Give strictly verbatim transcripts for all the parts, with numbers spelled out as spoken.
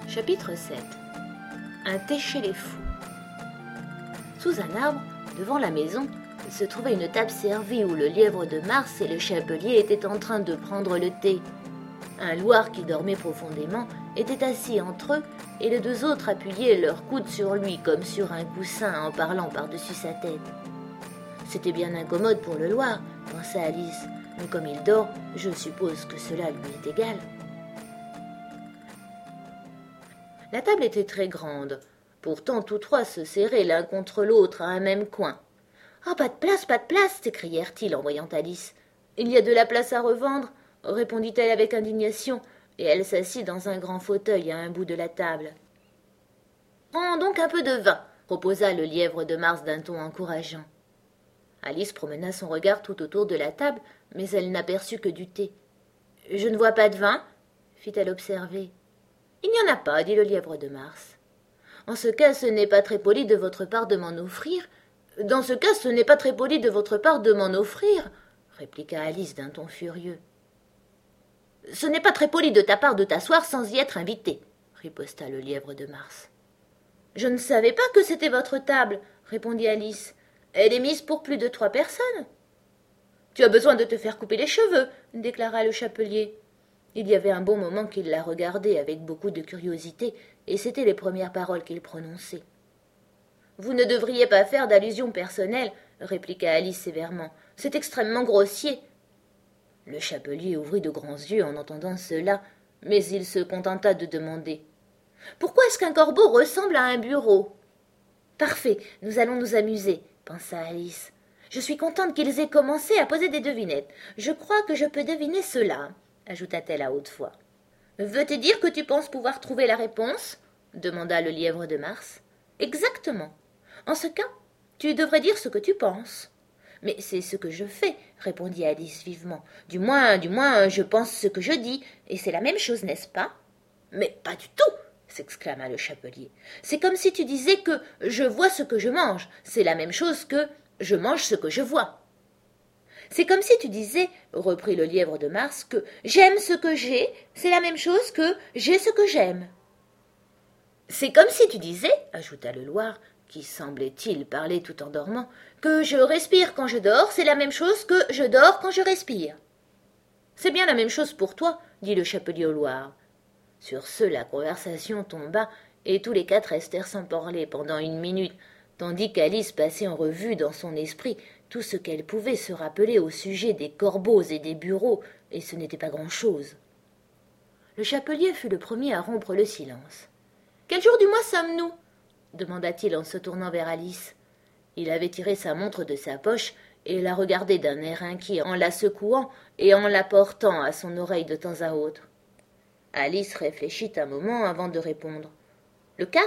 Chapitre sept. Un thé chez les fous. Sous un arbre, devant la maison, se trouvait une table servie où le lièvre de Mars et le chapelier étaient en train de prendre le thé. Un loir qui dormait profondément était assis entre eux et les deux autres appuyaient leurs coudes sur lui comme sur un coussin en parlant par-dessus sa tête. C'était bien incommode pour le loir, pensa Alice, mais comme il dort, je suppose que cela lui est égal. La table était très grande. Pourtant, tous trois se serraient l'un contre l'autre à un même coin. « Oh, pas de place, pas de place !» s'écrièrent-ils en voyant Alice. « Il y a de la place à revendre !» répondit-elle avec indignation, et elle s'assit dans un grand fauteuil à un bout de la table. « Prends donc un peu de vin !» proposa le lièvre de Mars d'un ton encourageant. Alice promena son regard tout autour de la table, mais elle n'aperçut que du thé. « Je ne vois pas de vin !» fit-elle observer. « Il n'y en a pas, dit le lièvre de Mars. En ce cas, ce n'est pas très poli de votre part de m'en offrir. Dans ce cas, ce n'est pas très poli de votre part de m'en offrir, répliqua Alice d'un ton furieux. Ce n'est pas très poli de ta part de t'asseoir sans y être invité, riposta le lièvre de Mars. Je ne savais pas que c'était votre table, répondit Alice. Elle est mise pour plus de trois personnes. Tu as besoin de te faire couper les cheveux, déclara le chapelier. Il y avait un bon moment qu'il la regardait avec beaucoup de curiosité, et c'étaient les premières paroles qu'il prononçait. « Vous ne devriez pas faire d'allusions personnelles, » répliqua Alice sévèrement. « C'est extrêmement grossier. » Le chapelier ouvrit de grands yeux en entendant cela, mais il se contenta de demander. « Pourquoi est-ce qu'un corbeau ressemble à un bureau ?»« Parfait, nous allons nous amuser, » pensa Alice. « Je suis contente qu'ils aient commencé à poser des devinettes. Je crois que je peux deviner cela. » ajouta-t-elle à haute voix. « Veux-tu dire que tu penses pouvoir trouver la réponse ?» demanda le lièvre de Mars. « Exactement. En ce cas, tu devrais dire ce que tu penses. »« Mais c'est ce que je fais, » répondit Alice vivement. « Du moins, du moins, je pense ce que je dis, et c'est la même chose, n'est-ce pas ?»« Mais pas du tout !» s'exclama le chapelier. « C'est comme si tu disais que je vois ce que je mange, c'est la même chose que je mange ce que je vois. » C'est comme si tu disais, reprit le lièvre de Mars, que j'aime ce que j'ai, c'est la même chose que j'ai ce que j'aime. C'est comme si tu disais, ajouta le loir, qui semblait-il parler tout en dormant, que je respire quand je dors, c'est la même chose que je dors quand je respire. C'est bien la même chose pour toi, dit le chapelier au loir. Sur ce, la conversation tomba, et tous les quatre restèrent sans parler pendant une minute, tandis qu'Alice passait en revue dans son esprit tout ce qu'elle pouvait se rappeler au sujet des corbeaux et des bureaux, et ce n'était pas grand-chose. Le chapelier fut le premier à rompre le silence. « Quel jour du mois sommes-nous » demanda-t-il en se tournant vers Alice. Il avait tiré sa montre de sa poche et la regardait d'un air inquiet en la secouant et en la portant à son oreille de temps à autre. Alice réfléchit un moment avant de répondre. « Le quatre »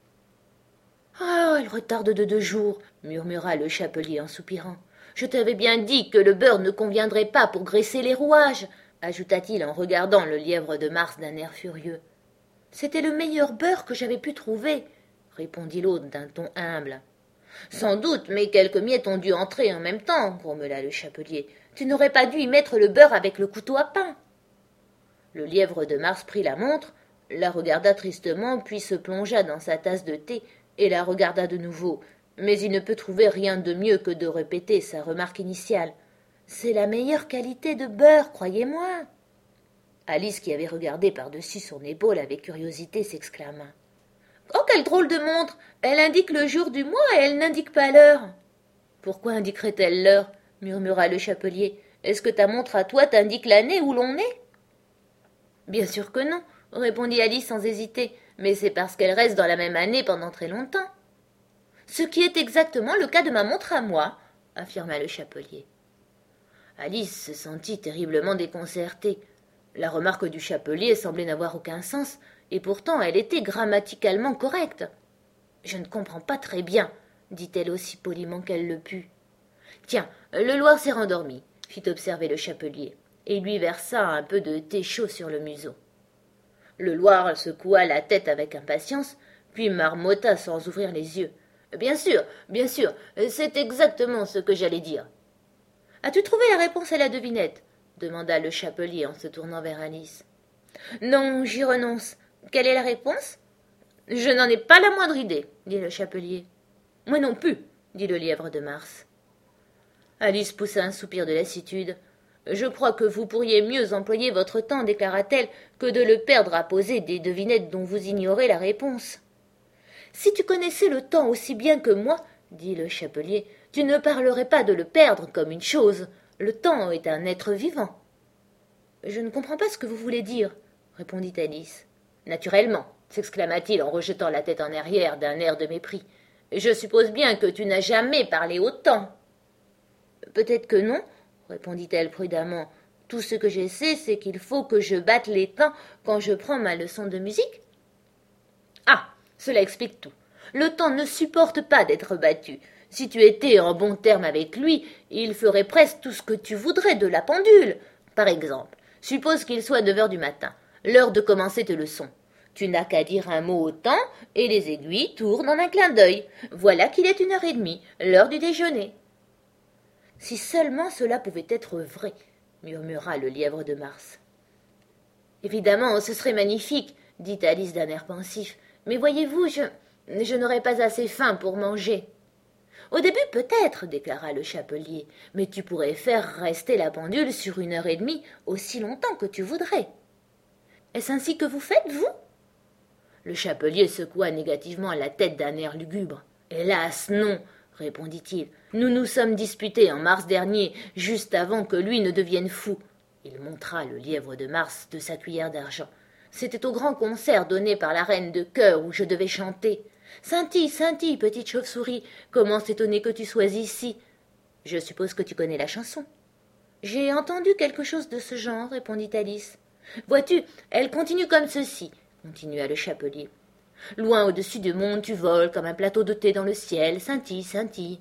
« Oh, elle retarde de deux jours, » murmura le chapelier en soupirant. « Je t'avais bien dit que le beurre ne conviendrait pas pour graisser les rouages, » ajouta-t-il en regardant le lièvre de Mars d'un air furieux. « C'était le meilleur beurre que j'avais pu trouver, » répondit l'autre d'un ton humble. « Sans doute, mais quelques miettes ont dû entrer en même temps, » grommela le chapelier. « Tu n'aurais pas dû y mettre le beurre avec le couteau à pain. » Le lièvre de Mars prit la montre, la regarda tristement, puis se plongea dans sa tasse de thé, et la regarda de nouveau, mais il ne peut trouver rien de mieux que de répéter sa remarque initiale. « C'est la meilleure qualité de beurre, croyez-moi !» Alice, qui avait regardé par-dessus son épaule avec curiosité, s'exclama. « Oh, quelle drôle de montre! Elle indique le jour du mois et elle n'indique pas l'heure. »« Pourquoi indiquerait-elle l'heure » murmura le chapelier. « Est-ce que ta montre à toi t'indique l'année où l'on est ?»« Bien sûr que non, » répondit Alice sans hésiter. Mais c'est parce qu'elle reste dans la même année pendant très longtemps. « Ce qui est exactement le cas de ma montre à moi, » affirma le chapelier. Alice se sentit terriblement déconcertée. La remarque du chapelier semblait n'avoir aucun sens, et pourtant elle était grammaticalement correcte. « Je ne comprends pas très bien, » dit-elle aussi poliment qu'elle le put. « Tiens, le loir s'est rendormi, » fit observer le chapelier, et lui versa un peu de thé chaud sur le museau. Le loir secoua la tête avec impatience, puis marmotta sans ouvrir les yeux. « Bien sûr, bien sûr, c'est exactement ce que j'allais dire. »« As-tu trouvé la réponse à la devinette ?» demanda le chapelier en se tournant vers Alice. « Non, j'y renonce, » Quelle est la réponse? Je n'en ai pas la moindre idée, dit le chapelier. Moi non plus, dit le lièvre de Mars. Alice poussa un soupir de lassitude. Je crois que vous pourriez mieux employer votre temps, déclara-t-elle, que de le perdre à poser des devinettes dont vous ignorez la réponse. Si tu connaissais le temps aussi bien que moi, dit le chapelier, tu ne parlerais pas de le perdre comme une chose. Le temps est un être vivant. Je ne comprends pas ce que vous voulez dire, répondit Alice. Naturellement, s'exclama-t-il en rejetant la tête en arrière d'un air de mépris. Je suppose bien que tu n'as jamais parlé au temps. Peut-être que non, répondit-elle prudemment. Tout ce que je sais, c'est qu'il faut que je batte les temps quand je prends ma leçon de musique. Ah, cela explique tout. Le temps ne supporte pas d'être battu. Si tu étais en bon terme avec lui, il ferait presque tout ce que tu voudrais de la pendule. Par exemple, suppose qu'il soit neuf heures du matin, l'heure de commencer tes leçons. Tu n'as qu'à dire un mot au temps, et les aiguilles tournent en un clin d'œil. Voilà qu'il est une heure et demie, l'heure du déjeuner. Si seulement cela pouvait être vrai, murmura le lièvre de Mars. Évidemment, ce serait magnifique, dit Alice d'un air pensif. Mais voyez-vous, je, je n'aurais pas assez faim pour manger. Au début, peut-être, déclara le chapelier, mais tu pourrais faire rester la pendule sur une heure et demie aussi longtemps que tu voudrais. Est-ce ainsi que vous faites, vous? Le chapelier secoua négativement la tête d'un air lugubre. Hélas, non, répondit-il. Nous nous sommes disputés en mars dernier, juste avant que lui ne devienne fou. Il montra le lièvre de Mars de sa cuillère d'argent. C'était au grand concert donné par la reine de chœur où je devais chanter. Scintille, scintille, petite chauve-souris, comment s'étonner que tu sois ici? Je suppose que tu connais la chanson. J'ai entendu quelque chose de ce genre, répondit Alice. Vois-tu, elle continue comme ceci, continua le chapelier. Loin au-dessus du monde, tu voles comme un plateau de thé dans le ciel, scintille, scintille.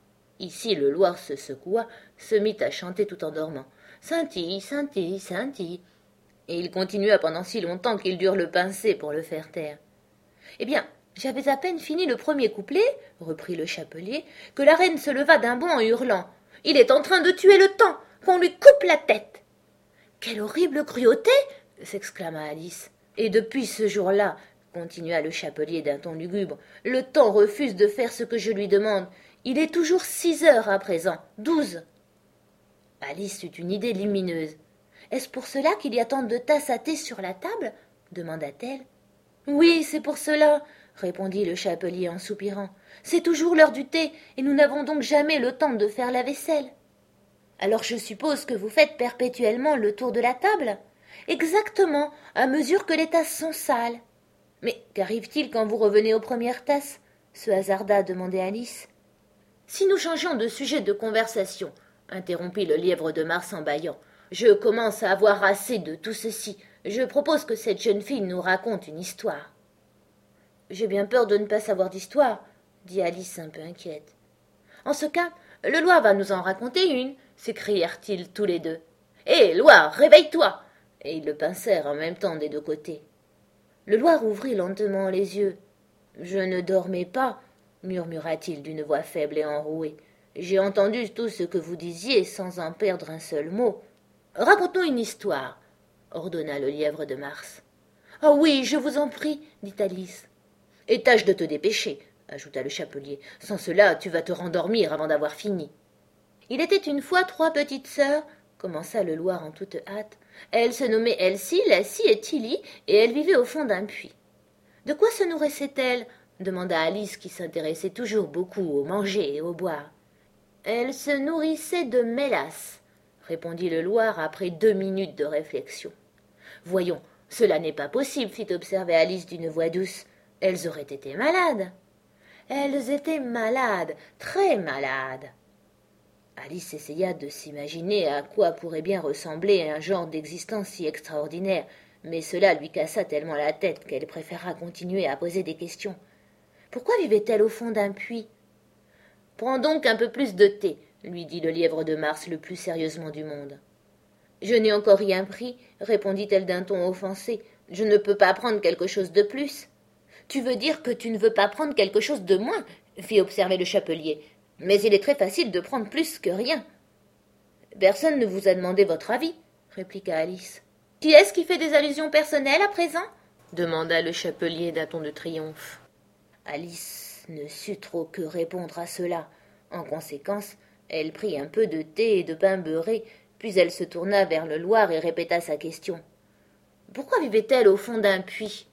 Ici, le Loir se secoua, se mit à chanter tout en dormant. Scintille, scintille, scintille. Et il continua pendant si longtemps qu'ils durent le pincer pour le faire taire. Eh bien, j'avais à peine fini le premier couplet, reprit le chapelier, que la reine se leva d'un bond en hurlant. Il est en train de tuer le temps, qu'on lui coupe la tête. Quelle horrible cruauté, s'exclama Alice. Et depuis ce jour-là, continua le chapelier d'un ton lugubre, le temps refuse de faire ce que je lui demande. Il est toujours six heures à présent, douze. Alice eut une idée lumineuse. Est-ce pour cela qu'il y a tant de tasses à thé sur la table? demanda-t-elle. Oui, c'est pour cela, répondit le chapelier en soupirant. C'est toujours l'heure du thé, et nous n'avons donc jamais le temps de faire la vaisselle. Alors je suppose que vous faites perpétuellement le tour de la table? Exactement, à mesure que les tasses sont sales. Mais qu'arrive-t-il quand vous revenez aux premières tasses? se hasarda demander Alice. Si nous changeons de sujet de conversation, interrompit le lièvre de Mars en bâillant, je commence à avoir assez de tout ceci. Je propose que cette jeune fille nous raconte une histoire. J'ai bien peur de ne pas savoir d'histoire, dit Alice un peu inquiète. En ce cas, le Loir va nous en raconter une, s'écrièrent-ils tous les deux. Hé, Loir, réveille-toi! Et ils le pincèrent en même temps des deux côtés. Le Loir ouvrit lentement les yeux. Je ne dormais pas, murmura-t-il d'une voix faible et enrouée. J'ai entendu tout ce que vous disiez sans en perdre un seul mot. Raconte-nous une histoire, ordonna le lièvre de Mars. Ah oui, je vous en prie, dit Alice. Et tâche de te dépêcher, ajouta le chapelier. Sans cela, tu vas te rendormir avant d'avoir fini. Il était une fois trois petites sœurs, commença le Loir en toute hâte. Elles se nommaient Elsie, Lassie et Tilly, et elles vivaient au fond d'un puits. De quoi se nourrissaient-elles? demanda Alice, qui s'intéressait toujours beaucoup au manger et au boire. Elles se nourrissaient de mélasse, répondit le Loir après deux minutes de réflexion. Voyons, cela n'est pas possible, fit observer Alice d'une voix douce. Elles auraient été malades. Elles étaient malades, très malades. Alice essaya de s'imaginer à quoi pourrait bien ressembler un genre d'existence si extraordinaire, mais cela lui cassa tellement la tête qu'elle préféra continuer à poser des questions. Pourquoi vivait-elle au fond d'un puits? Prends donc un peu plus de thé, lui dit le lièvre de Mars le plus sérieusement du monde. Je n'ai encore rien pris, répondit-elle d'un ton offensé. Je ne peux pas prendre quelque chose de plus. Tu veux dire que tu ne veux pas prendre quelque chose de moins, fit observer le chapelier. Mais il est très facile de prendre plus que rien. Personne ne vous a demandé votre avis, répliqua Alice. Qui est-ce qui fait des allusions personnelles à présent? demanda le chapelier d'un ton de triomphe. Alice ne sut trop que répondre à cela. En conséquence, elle prit un peu de thé et de pain beurré, puis elle se tourna vers le Loir et répéta sa question. Pourquoi vivait-elle au fond d'un puits?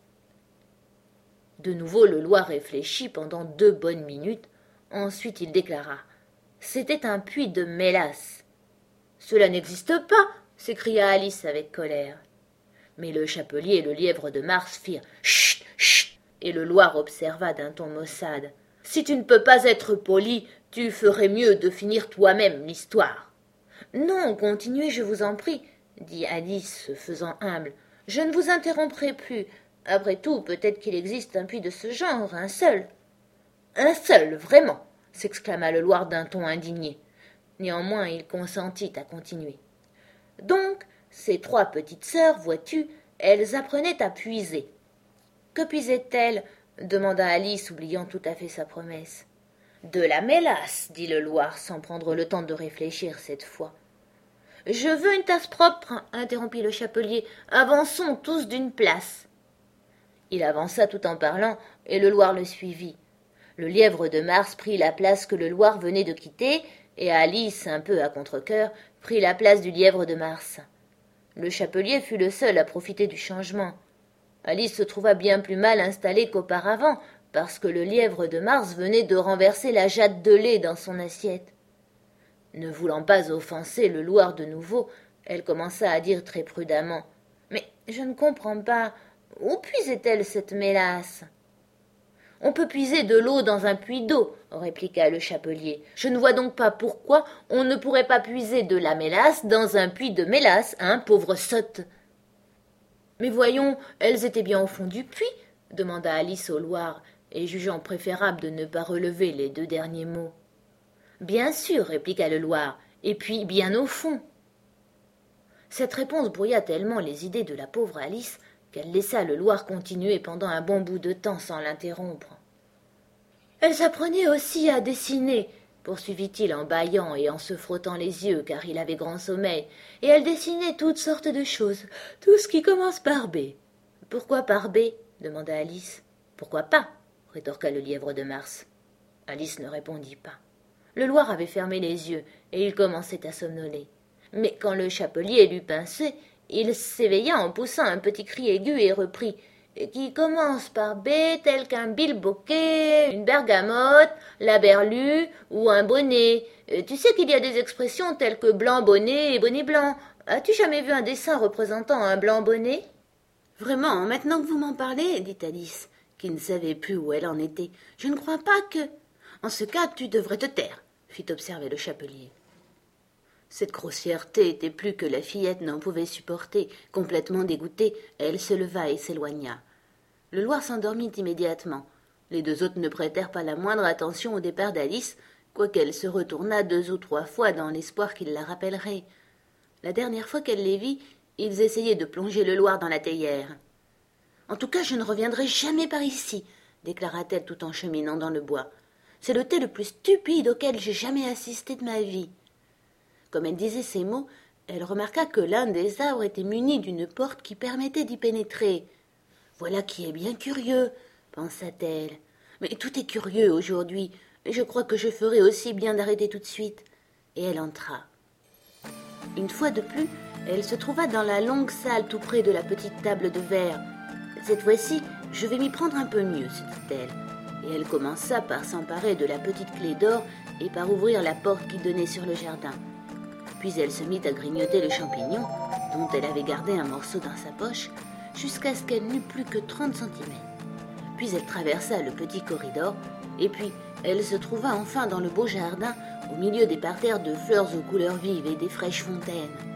De nouveau le Loir réfléchit pendant deux bonnes minutes. Ensuite il déclara. C'était un puits de mélasse. Cela n'existe pas, s'écria Alice avec colère. Mais le chapelier et le lièvre de Mars firent chut, chut, et le Loir observa d'un ton maussade. Si tu ne peux pas être poli, tu ferais mieux de finir toi-même l'histoire. Non, continuez, je vous en prie, dit Alice, se faisant humble. Je ne vous interromprai plus. Après tout, peut-être qu'il existe un puits de ce genre, un seul. Un seul, vraiment, s'exclama le Loir d'un ton indigné. Néanmoins, il consentit à continuer. Donc, ces trois petites sœurs, vois-tu, elles apprenaient à puiser. Que puisaient-elles? Demanda Alice, oubliant tout à fait sa promesse. De la mélasse, dit le Loir, sans prendre le temps de réfléchir cette fois. Je veux une tasse propre, interrompit le chapelier. Avançons tous d'une place. Il avança tout en parlant, et le Loir le suivit. Le lièvre de Mars prit la place que le Loir venait de quitter, et Alice, un peu à contre-cœur, prit la place du lièvre de Mars. Le chapelier fut le seul à profiter du changement. Alice se trouva bien plus mal installée qu'auparavant, parce que le lièvre de Mars venait de renverser la jatte de lait dans son assiette. Ne voulant pas offenser le Loir de nouveau, elle commença à dire très prudemment. « Mais je ne comprends pas. Où puisait-elle cette mélasse ?»« On peut puiser de l'eau dans un puits d'eau, » répliqua le chapelier. « Je ne vois donc pas pourquoi on ne pourrait pas puiser de la mélasse dans un puits de mélasse, hein, pauvre sotte !»« Mais voyons, elles étaient bien au fond du puits, » demanda Alice au Loir, et jugeant préférable de ne pas relever les deux derniers mots. « Bien sûr, » répliqua le Loir, « et puis bien au fond. » Cette réponse brouilla tellement les idées de la pauvre Alice qu'elle laissa le Loir continuer pendant un bon bout de temps sans l'interrompre. « Elles apprenaient aussi à dessiner, » poursuivit-il en bâillant et en se frottant les yeux car il avait grand sommeil, « et elles dessinaient toutes sortes de choses, tout ce qui commence par B. »« Pourquoi par B ?» demanda Alice. « Pourquoi pas ?» rétorqua le lièvre de Mars. Alice ne répondit pas. Le Loir avait fermé les yeux et il commençait à somnoler. Mais quand le chapelier l'eut pincé, il s'éveilla en poussant un petit cri aigu et reprit « qui commence par B tel qu'un bilboquet, une bergamote, la berlue ou un bonnet. Tu sais qu'il y a des expressions telles que blanc bonnet et bonnet blanc. As-tu jamais vu un dessin représentant un blanc bonnet ?»« Vraiment, maintenant que vous m'en parlez, dit Alice, qui ne savait plus où elle en était, je ne crois pas que... En ce cas, tu devrais te taire, fit observer le chapelier. Cette grossièreté était plus que la fillette n'en pouvait supporter. Complètement dégoûtée, elle se leva et s'éloigna. Le Loir s'endormit immédiatement. Les deux autres ne prêtèrent pas la moindre attention au départ d'Alice, quoiqu'elle se retournât deux ou trois fois dans l'espoir qu'il la rappellerait. La dernière fois qu'elle les vit, ils essayaient de plonger le Loir dans la théière. « En tout cas, je ne reviendrai jamais par ici, » déclara-t-elle tout en cheminant dans le bois. « C'est le thé le plus stupide auquel j'ai jamais assisté de ma vie. » Comme elle disait ces mots, elle remarqua que l'un des arbres était muni d'une porte qui permettait d'y pénétrer. « Voilà qui est bien curieux, » pensa-t-elle. « Mais tout est curieux aujourd'hui, et je crois que je ferai aussi bien d'arrêter tout de suite. » Et elle entra. Une fois de plus, elle se trouva dans la longue salle tout près de la petite table de verre. « Cette fois-ci, je vais m'y prendre un peu mieux, » se dit-elle. Et elle commença par s'emparer de la petite clé d'or et par ouvrir la porte qui donnait sur le jardin. Puis elle se mit à grignoter les champignons, dont elle avait gardé un morceau dans sa poche, jusqu'à ce qu'elle n'eût plus que trente centimètres. Puis elle traversa le petit corridor, et puis elle se trouva enfin dans le beau jardin, au milieu des parterres de fleurs aux couleurs vives et des fraîches fontaines.